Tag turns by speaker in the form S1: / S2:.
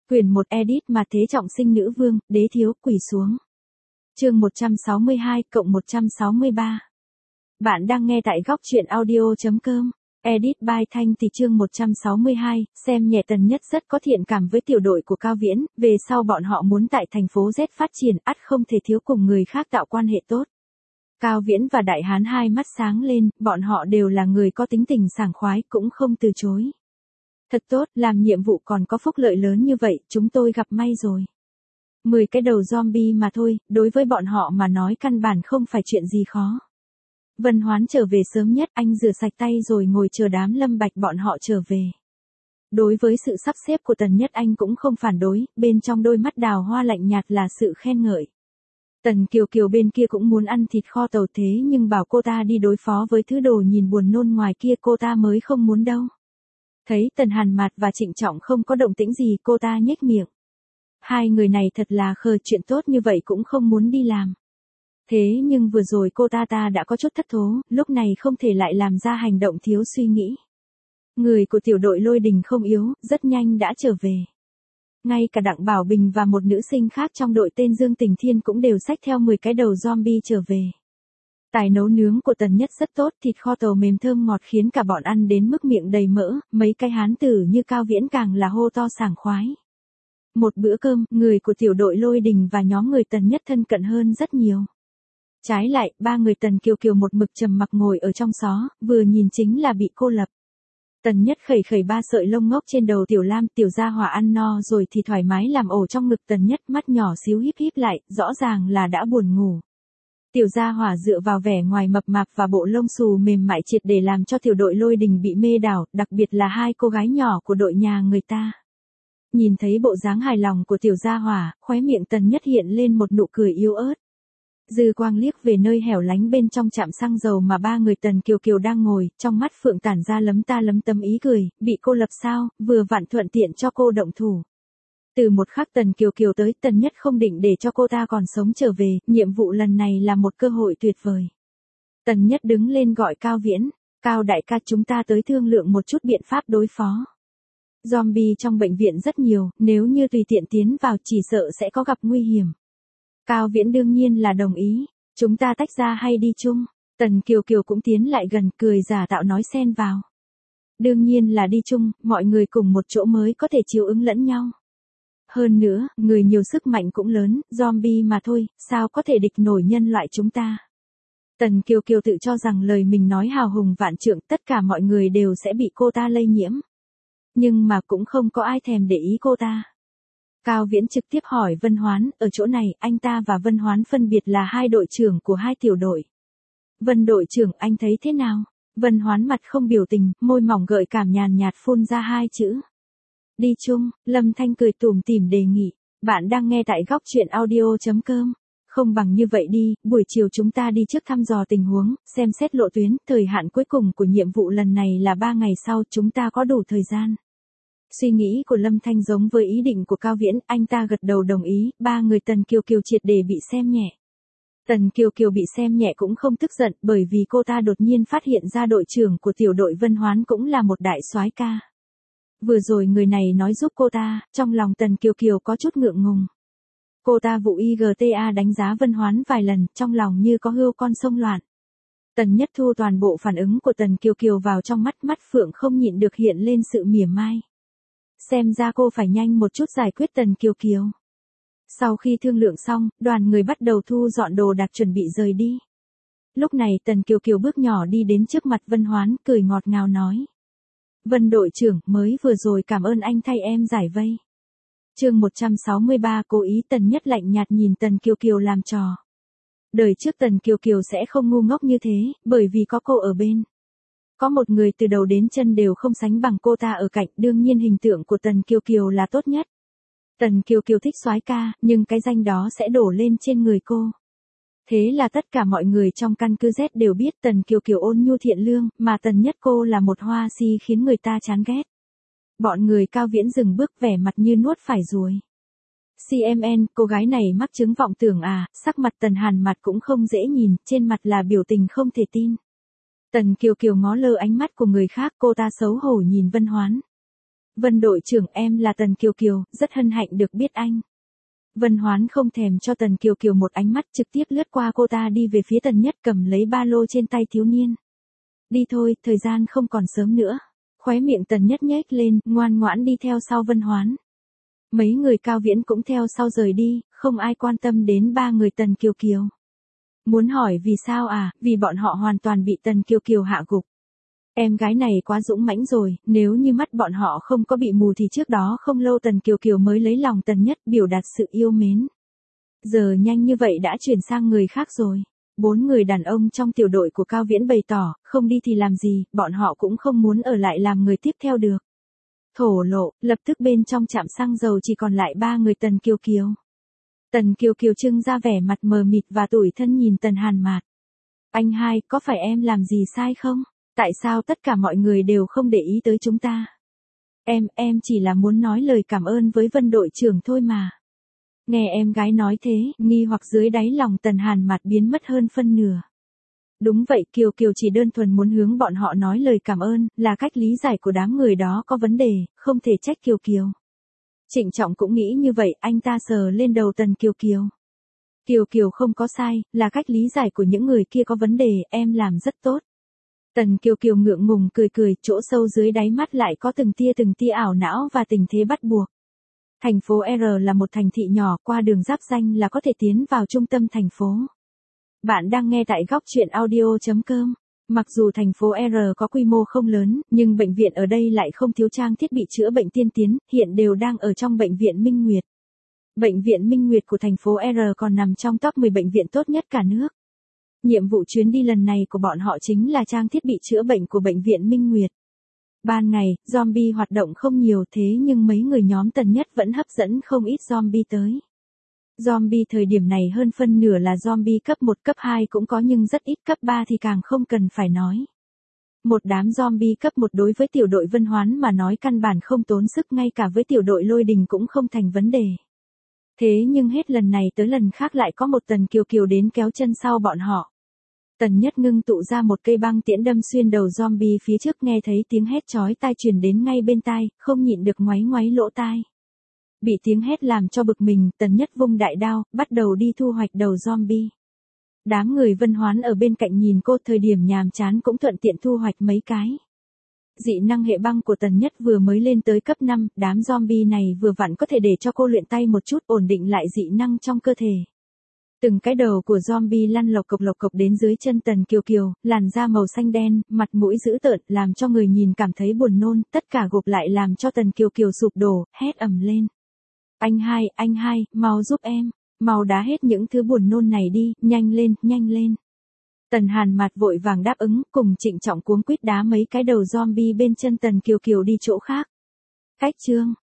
S1: Quyển 1 edit mà thế trọng sinh nữ vương, đế thiếu quỳ xuống. Chương 162 cộng 163. Bạn đang nghe tại góc truyện audio.com. Edit by Thanh thì chương 162, xem nhẹ Tần Nhất rất có thiện cảm với tiểu đội của Cao Viễn, về sau bọn họ muốn tại thành phố Z phát triển, ắt không thể thiếu cùng người khác tạo quan hệ tốt. Cao Viễn và Đại Hán hai mắt sáng lên, bọn họ đều là người có tính tình sảng khoái, cũng không từ chối. Thật tốt, làm nhiệm vụ còn có phúc lợi lớn như vậy, chúng tôi gặp may rồi. 10 cái đầu zombie mà thôi, đối với bọn họ mà nói căn bản không phải chuyện gì khó. Vân Hoán trở về sớm nhất, anh rửa sạch tay rồi ngồi chờ đám Lâm Bạch bọn họ trở về. Đối với sự sắp xếp của Tần Nhất anh cũng không phản đối, bên trong đôi mắt đào hoa lạnh nhạt là sự khen ngợi. Tần Kiều Kiều bên kia cũng muốn ăn thịt kho tàu thế nhưng bảo cô ta đi đối phó với thứ đồ nhìn buồn nôn ngoài kia cô ta mới không muốn đâu. Thấy Tần Hàn Mạt và Trịnh Trọng không có động tĩnh gì cô ta nhếch miệng. Hai người này thật là khờ, chuyện tốt như vậy cũng không muốn đi làm. Thế nhưng vừa rồi cô ta đã có chút thất thố, lúc này không thể lại làm ra hành động thiếu suy nghĩ. Người của tiểu đội Lôi Đình không yếu, rất nhanh đã trở về. Ngay cả Đặng Bảo Bình và một nữ sinh khác trong đội tên Dương Tình Thiên cũng đều xách theo 10 cái đầu zombie trở về. Tài nấu nướng của Tần Nhất rất tốt, thịt kho tàu mềm thơm ngọt khiến cả bọn ăn đến mức miệng đầy mỡ, mấy cái hán tử như Cao Viễn càng là hô to sảng khoái. Một bữa cơm, người của tiểu đội Lôi Đình và nhóm người Tần Nhất thân cận hơn rất nhiều. Trái lại, ba người Tần Kiều Kiều một mực trầm mặc ngồi ở trong xó, vừa nhìn chính là bị cô lập. Tần Nhất khẩy khẩy ba sợi lông ngốc trên đầu Tiểu Lam, Tiểu Gia Hỏa ăn no rồi thì thoải mái làm ổ trong ngực Tần Nhất, mắt nhỏ xíu híp híp lại, rõ ràng là đã buồn ngủ. Tiểu Gia Hỏa dựa vào vẻ ngoài mập mạp và bộ lông xù mềm mại triệt để làm cho tiểu đội Lôi Đình bị mê đảo, đặc biệt là hai cô gái nhỏ của đội nhà người ta. Nhìn thấy bộ dáng hài lòng của Tiểu Gia Hỏa, khóe miệng Tần Nhất hiện lên một nụ cười yếu ớt. Dư quang liếc về nơi hẻo lánh bên trong trạm xăng dầu mà ba người Tần Kiều Kiều đang ngồi, trong mắt Phượng tản ra lấm ta lấm tấm ý cười, bị cô lập sao, vừa vặn thuận tiện cho cô động thủ. Từ một khắc Tần Kiều Kiều tới, Tần Nhất không định để cho cô ta còn sống trở về, nhiệm vụ lần này là một cơ hội tuyệt vời. Tần Nhất đứng lên gọi Cao Viễn, Cao đại ca, chúng ta tới thương lượng một chút biện pháp đối phó. Zombie trong bệnh viện rất nhiều, nếu như tùy tiện tiến vào chỉ sợ sẽ có gặp nguy hiểm. Cao Viễn đương nhiên là đồng ý, chúng ta tách ra hay đi chung? Tần Kiều Kiều cũng tiến lại gần, cười giả tạo nói xen vào. Đương nhiên là đi chung, mọi người cùng một chỗ mới có thể chiếu ứng lẫn nhau. Hơn nữa, người nhiều sức mạnh cũng lớn, zombie mà thôi, sao có thể địch nổi nhân loại chúng ta. Tần Kiều Kiều tự cho rằng lời mình nói hào hùng vạn trượng, tất cả mọi người đều sẽ bị cô ta lây nhiễm. Nhưng mà cũng không có ai thèm để ý cô ta. Cao Viễn trực tiếp hỏi Vân Hoán, ở chỗ này, anh ta và Vân Hoán phân biệt là hai đội trưởng của hai tiểu đội. Vân đội trưởng, anh thấy thế nào? Vân Hoán mặt không biểu tình, môi mỏng gợi cảm nhàn nhạt phun ra hai chữ. Đi chung, Lâm Thanh cười tủm tỉm đề nghị, bạn đang nghe tại góc truyện audio.com. Không bằng như vậy đi, buổi chiều chúng ta đi trước thăm dò tình huống, xem xét lộ tuyến, thời hạn cuối cùng của nhiệm vụ lần này là 3 ngày sau, chúng ta có đủ thời gian. Suy nghĩ của Lâm Thanh giống với ý định của Cao Viễn, anh ta gật đầu đồng ý, ba người Tần Kiều Kiều triệt để bị xem nhẹ. Tần Kiều Kiều bị xem nhẹ cũng không tức giận, bởi vì cô ta đột nhiên phát hiện ra đội trưởng của tiểu đội Vân Hoán cũng là một đại soái ca. Vừa rồi người này nói giúp cô ta, trong lòng Tần Kiều Kiều có chút ngượng ngùng. Cô ta vụ IGTA đánh giá Vân Hoán vài lần, trong lòng như có hươu con sông loạn. Tần Nhất thu toàn bộ phản ứng của Tần Kiều Kiều vào trong mắt, mắt Phượng không nhịn được hiện lên sự mỉa mai. Xem ra cô phải nhanh một chút giải quyết Tần Kiều Kiều. Sau khi thương lượng xong, đoàn người bắt đầu thu dọn đồ đạc chuẩn bị rời đi. Lúc này Tần Kiều Kiều bước nhỏ đi đến trước mặt Vân Hoán, cười ngọt ngào nói. Vân đội trưởng, mới vừa rồi cảm ơn anh thay em giải vây. Chương 163 cố ý. Tần Nhất lạnh nhạt nhìn Tần Kiều Kiều làm trò. Đời trước Tần Kiều Kiều sẽ không ngu ngốc như thế, bởi vì có cô ở bên. Có một người từ đầu đến chân đều không sánh bằng cô ta ở cạnh, đương nhiên hình tượng của Tần Kiều Kiều là tốt nhất. Tần Kiều Kiều thích soái ca, nhưng cái danh đó sẽ đổ lên trên người cô. Thế là tất cả mọi người trong căn cứ Z đều biết Tần Kiều Kiều ôn nhu thiện lương, mà Tần Nhất cô là một hoa si khiến người ta chán ghét. Bọn người Cao Viễn dừng bước, vẻ mặt như nuốt phải ruồi. CMN, cô gái này mắc chứng vọng tưởng à? Sắc mặt Tần Hàn Mặt cũng không dễ nhìn, trên mặt là biểu tình không thể tin. Tần Kiều Kiều ngó lơ ánh mắt của người khác, cô ta xấu hổ nhìn Vân Hoán. Vân đội trưởng, em là Tần Kiều Kiều, rất hân hạnh được biết anh. Vân Hoán không thèm cho Tần Kiều Kiều một ánh mắt, trực tiếp lướt qua cô ta đi về phía Tần Nhất, cầm lấy ba lô trên tay thiếu niên. Đi thôi, thời gian không còn sớm nữa. Khóe miệng Tần Nhất nhếch lên, ngoan ngoãn đi theo sau Vân Hoán. Mấy người Cao Viễn cũng theo sau rời đi, không ai quan tâm đến ba người Tần Kiều Kiều. Muốn hỏi vì sao à, vì bọn họ hoàn toàn bị Tần Kiều Kiều hạ gục. Em gái này quá dũng mãnh rồi, nếu như mắt bọn họ không có bị mù thì trước đó không lâu Tần Kiều Kiều mới lấy lòng Tần Nhất, biểu đạt sự yêu mến. Giờ nhanh như vậy đã chuyển sang người khác rồi. 4 người đàn ông trong tiểu đội của Cao Viễn bày tỏ, không đi thì làm gì, bọn họ cũng không muốn ở lại làm người tiếp theo được. Thổ lộ, lập tức bên trong trạm xăng dầu chỉ còn lại 3 người Tần Kiều Kiều. Tần Kiều Kiều trưng ra vẻ mặt mờ mịt và tủi thân nhìn Tần Hàn Mạt. Anh hai, có phải em làm gì sai không? Tại sao tất cả mọi người đều không để ý tới chúng ta? Em chỉ là muốn nói lời cảm ơn với Vân đội trưởng thôi mà. Nghe em gái nói thế, nghi hoặc dưới đáy lòng Tần Hàn Mạt biến mất hơn phân nửa. Đúng vậy, Kiều Kiều chỉ đơn thuần muốn hướng bọn họ nói lời cảm ơn, là cách lý giải của đám người đó có vấn đề, không thể trách Kiều Kiều. Trịnh Trọng cũng nghĩ như vậy, anh ta sờ lên đầu Tần Kiều Kiều. Kiều Kiều không có sai, là cách lý giải của những người kia có vấn đề, em làm rất tốt. Tần Kiều Kiều ngượng ngùng cười cười, chỗ sâu dưới đáy mắt lại có từng tia ảo não và tình thế bắt buộc. Thành phố R là một thành thị nhỏ, qua đường giáp ranh là có thể tiến vào trung tâm thành phố. Bạn đang nghe tại góc truyện audio.com. Mặc dù thành phố R có quy mô không lớn, nhưng bệnh viện ở đây lại không thiếu trang thiết bị chữa bệnh tiên tiến, hiện đều đang ở trong bệnh viện Minh Nguyệt. Bệnh viện Minh Nguyệt của thành phố R còn nằm trong top 10 bệnh viện tốt nhất cả nước. Nhiệm vụ chuyến đi lần này của bọn họ chính là trang thiết bị chữa bệnh của bệnh viện Minh Nguyệt. Ban ngày, zombie hoạt động không nhiều thế nhưng mấy người nhóm Tần Nhất vẫn hấp dẫn không ít zombie tới. Zombie thời điểm này hơn phân nửa là zombie cấp 1 cấp 2 cũng có nhưng rất ít, cấp 3 thì càng không cần phải nói. Một đám zombie cấp 1 đối với tiểu đội Vân Hoán mà nói căn bản không tốn sức, ngay cả với tiểu đội Lôi Đình cũng không thành vấn đề. Thế nhưng hết lần này tới lần khác lại có một Tần Kiều Kiều đến kéo chân sau bọn họ. Tần Nhất ngưng tụ ra một cây băng tiễn đâm xuyên đầu zombie phía trước, nghe thấy tiếng hét chói tai truyền đến ngay bên tai, không nhịn được ngoáy ngoáy lỗ tai. Bị tiếng hét làm cho bực mình, Tần Nhất vung đại đao, bắt đầu đi thu hoạch đầu zombie. Đám người Vân Hoán ở bên cạnh nhìn cô, thời điểm nhàm chán cũng thuận tiện thu hoạch mấy cái. Dị năng hệ băng của Tần Nhất vừa mới lên tới cấp 5, đám zombie này vừa vặn có thể để cho cô luyện tay một chút, ổn định lại dị năng trong cơ thể. Từng cái đầu của zombie lăn lộc cộc đến dưới chân Tần Kiều Kiều, làn da màu xanh đen, mặt mũi dữ tợn, làm cho người nhìn cảm thấy buồn nôn, tất cả gộp lại làm cho Tần Kiều Kiều sụp đổ, hét ầm lên. Anh hai, mau giúp em, mau đá hết những thứ buồn nôn này đi, nhanh lên. Tần Hàn Mạt vội vàng đáp ứng, cùng Trịnh Trọng cuống quýt đá mấy cái đầu zombie bên chân Tần Kiều Kiều đi chỗ khác. Cách chương